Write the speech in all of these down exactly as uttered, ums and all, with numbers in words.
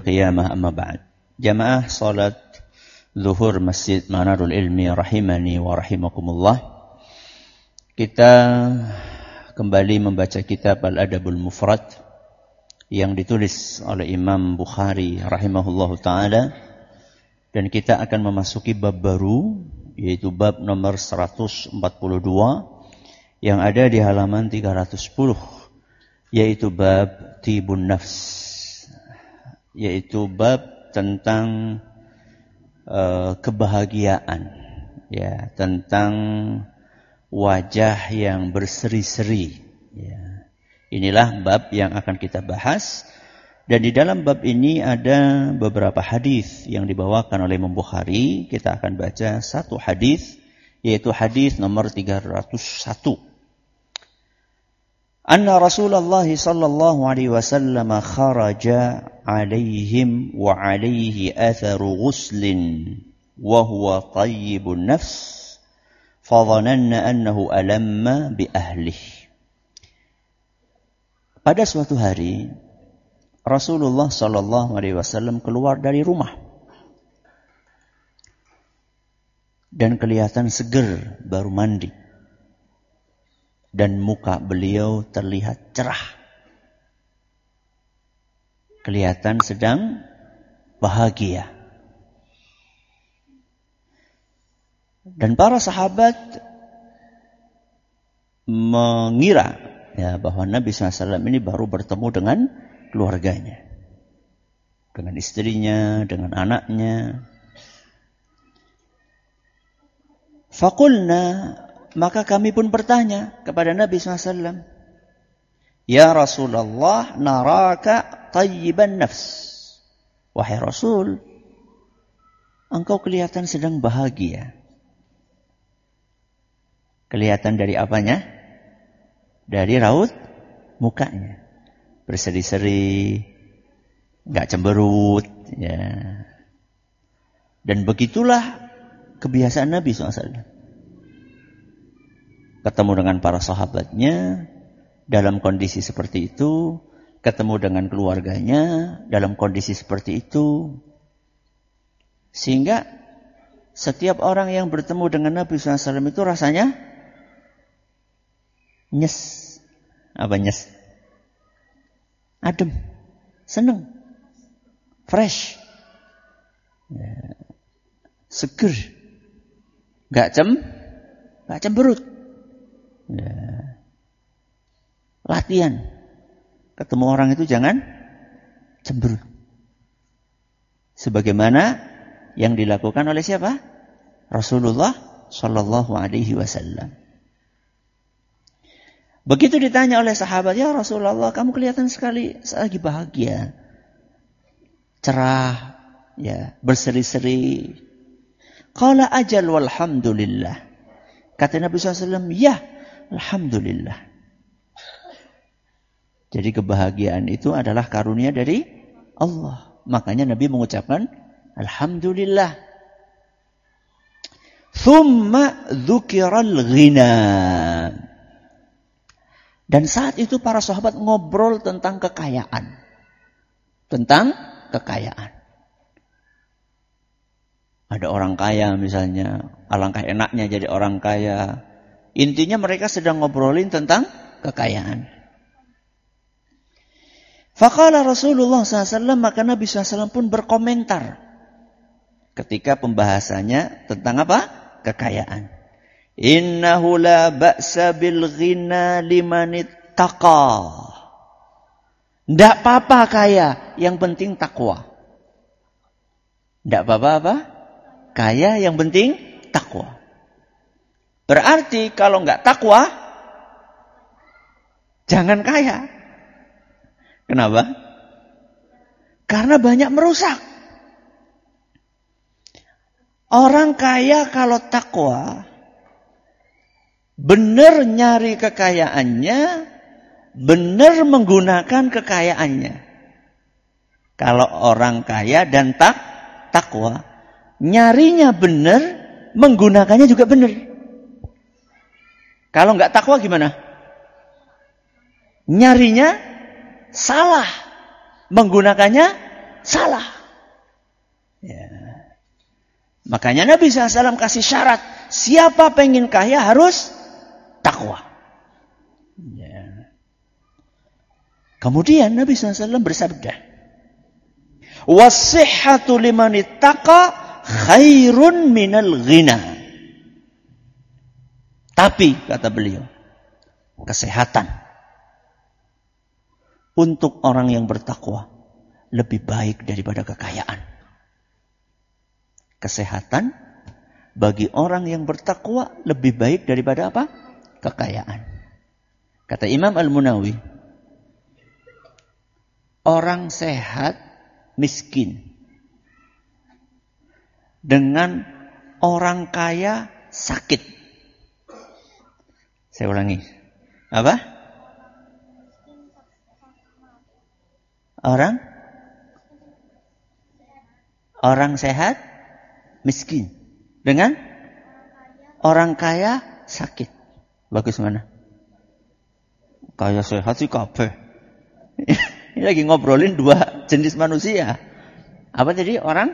qiyamah, amma ba'd. Jamaah salat zuhur Masjid Manarul Ilmi rahimani wa rahimakumullah. Kita kembali membaca kitab Al-Adabul Mufrad yang ditulis oleh Imam Bukhari rahimahullahu ta'ala. Dan kita akan memasuki bab baru, yaitu bab nomor seratus empat puluh dua yang ada di halaman tiga ratus sepuluh, yaitu bab tibun nafs, yaitu bab tentang uh, kebahagiaan, ya, tentang wajah yang berseri-seri, ya. Inilah bab yang akan kita bahas. Dan di dalam bab ini ada beberapa hadis yang dibawakan oleh Imam Bukhari. Kita akan baca satu hadis, yaitu hadis nomor tiga ratus satu. Anna Rasulullah sallallahu alaihi wasallam kharaja alaihim wa alaihi atharu ghuslin wa huwa tayyibun nafs fa dhananna annahu alamma bi ahlihi. Pada suatu hari Rasulullah sallallahu alaihi wasallam keluar dari rumah dan kelihatan seger, baru mandi, dan muka beliau terlihat cerah, kelihatan sedang bahagia. Dan para sahabat mengira, ya, bahwa Nabi shallallahu alaihi wasallam ini baru bertemu dengan keluarganya, dengan istrinya, dengan anaknya. Faqulna, maka kami pun bertanya kepada Nabi shallallahu alaihi wasallam, ya Rasulullah, naraka tayyiban nafs. Wahai Rasul, engkau kelihatan sedang bahagia. Kelihatan dari apanya? Dari raut mukanya. Berseri-seri, nggak cemberut, ya. Dan begitulah kebiasaan Nabi shallallahu alaihi wasallam. Ketemu dengan para sahabatnya dalam kondisi seperti itu, ketemu dengan keluarganya dalam kondisi seperti itu, sehingga setiap orang yang bertemu dengan Nabi shallallahu alaihi wasallam itu rasanya nyes. Apa nyes? Adem, seneng, fresh, ya, seger, gak cem, gak cemberut. Ya. Latihan, ketemu orang itu jangan cemberut. Sebagaimana yang dilakukan oleh siapa? Rasulullah Shallallahu Alaihi Wasallam. Begitu ditanya oleh sahabat, ya Rasulullah, kamu kelihatan sekali lagi bahagia, cerah, ya, berseri-seri. Qala ajal walhamdulillah. Kata Nabi shallallahu alaihi wasallam, ya, alhamdulillah. Jadi kebahagiaan itu adalah karunia dari Allah. Makanya Nabi mengucapkan alhamdulillah. Thumma dzukiral ghina. Dan saat itu para sahabat ngobrol tentang kekayaan. Tentang kekayaan. Ada orang kaya misalnya, alangkah enaknya jadi orang kaya. Intinya mereka sedang ngobrolin tentang kekayaan. Faqala Rasulullah shallallahu alaihi wasallam, maka Nabi shallallahu alaihi wasallam pun berkomentar ketika pembahasannya tentang apa? Kekayaan. Innahu la ba'sa bil ghina liman ittaqa. Ndak apa-apa kaya, yang penting takwa. Ndak apa-apa apa? Kaya, yang penting takwa. Berarti kalau nggak takwa, jangan kaya. Kenapa? Karena banyak merusak. Orang kaya kalau takwa, benar nyari kekayaannya, benar menggunakan kekayaannya. Kalau orang kaya dan tak takwa, nyarinya benar, menggunakannya juga benar. Kalau nggak takwa gimana? Nyarinya salah, menggunakannya salah. Ya. Makanya Nabi shallallahu alaihi wasallam kasih syarat, siapa pengen kaya harus takwa. Ya. Kemudian Nabi shallallahu alaihi wasallam bersabda, "Was-sihhatu liman ittaqa khairun minal ghina." Tapi kata beliau, kesehatan untuk orang yang bertakwa lebih baik daripada kekayaan. Kesehatan bagi orang yang bertakwa lebih baik daripada apa? Kekayaan. Kata Imam Al-Munawi, orang sehat miskin dengan orang kaya sakit. Saya ulangi. Apa? Orang Orang sehat miskin dengan orang kaya sakit. Bagus mana? Kaya sehat sih kabeh. Ini lagi ngobrolin dua jenis manusia. Apa tadi? Orang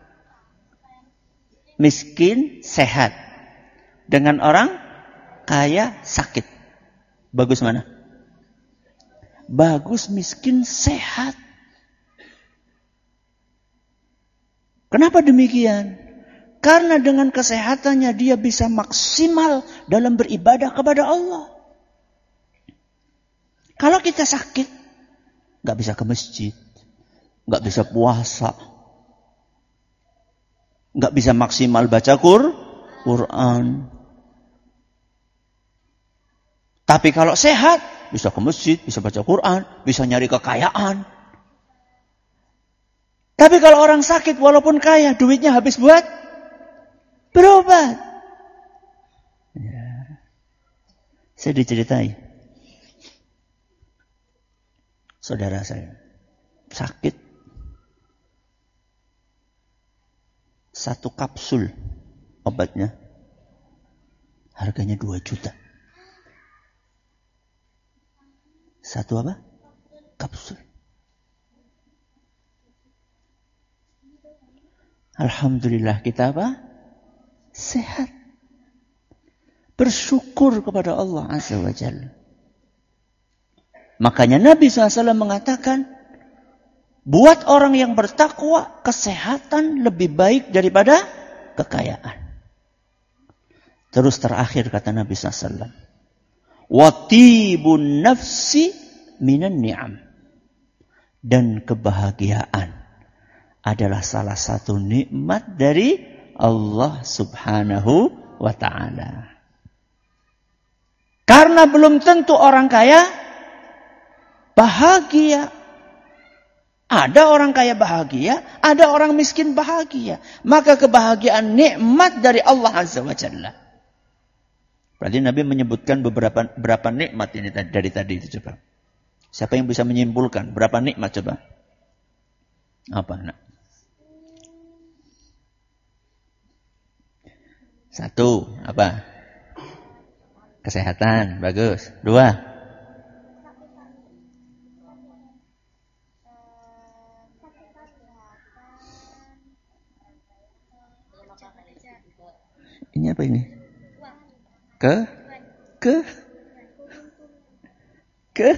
miskin sehat dengan orang kaya sakit. Bagus mana? Bagus miskin sehat. Kenapa demikian? Karena dengan kesehatannya dia bisa maksimal dalam beribadah kepada Allah. Kalau kita sakit, gak bisa ke masjid, gak bisa puasa, gak bisa maksimal baca Quran. Tapi kalau sehat, bisa ke masjid, bisa baca Quran, bisa nyari kekayaan. Tapi kalau orang sakit, walaupun kaya, duitnya habis buat berobat. Ya. Saya diceritai. Saudara saya sakit. Satu kapsul obatnya harganya dua juta. Satu apa? Kapsul. Alhamdulillah kita apa? Sehat. Bersyukur kepada Allah Azza wa Jalla. Makanya Nabi shallallahu alaihi wasallam mengatakan, buat orang yang bertakwa, kesehatan lebih baik daripada kekayaan. Terus terakhir kata Nabi shallallahu alaihi wasallam, watibun nafsi minan ni'am. Dan kebahagiaan adalah salah satu nikmat dari Allah subhanahu wa ta'ala. Karena belum tentu orang kaya bahagia. Ada orang kaya bahagia, ada orang miskin bahagia. Maka kebahagiaan nikmat dari Allah Azza wa Jalla. Berarti Nabi menyebutkan beberapa berapa nikmat ini dari tadi itu coba. Siapa yang bisa menyimpulkan berapa nikmat coba? Apa nak? Satu, apa? Kesehatan, bagus. Dua. Ini apa ini? Ke? Ke? Ke?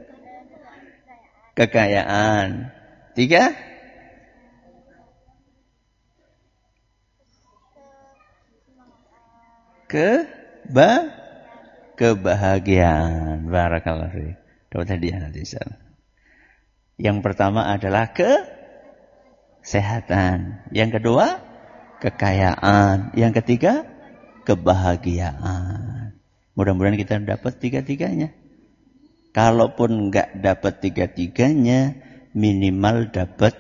Kekayaan. Tiga? Ke? Ba? Kebahagiaan. Barakallahu fiik. Dapat hadiah nanti insyaallah. Yang pertama adalah kesehatan. Yang kedua, kekayaan. Yang ketiga, kebahagiaan. Mudah-mudahan kita dapat tiga-tiganya. Kalaupun enggak dapat tiga-tiganya, minimal dapat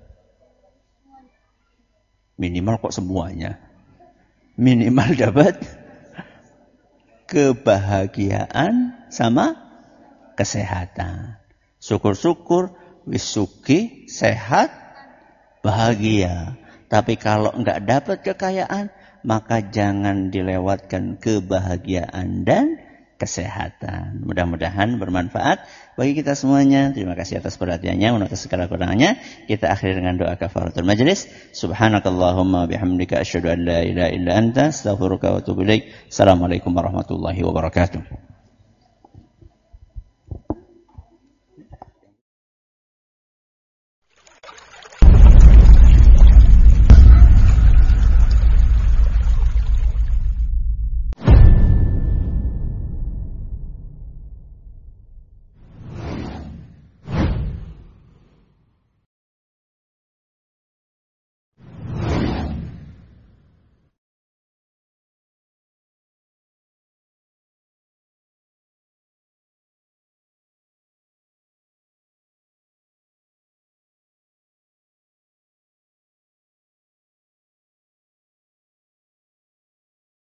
minimal kok semuanya. Minimal dapat kebahagiaan sama kesehatan. Syukur-syukur, wisuki, sehat, bahagia. Tapi kalau enggak dapat kekayaan, maka jangan dilewatkan kebahagiaan dan kesehatan. Mudah-mudahan bermanfaat bagi kita semuanya. Terima kasih atas perhatiannya. Menurut segala kurangnya, kita akhiri dengan doa kafaratul majlis. Subhanakallahumma bihamdika asyhadu an la ilaha illa anta astaghfiruka wa atubu ilaik. Assalamualaikum warahmatullahi wabarakatuh.